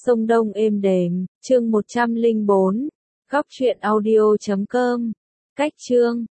sông Đông êm đềm, chương 104, góc truyện audio.com, cách chương.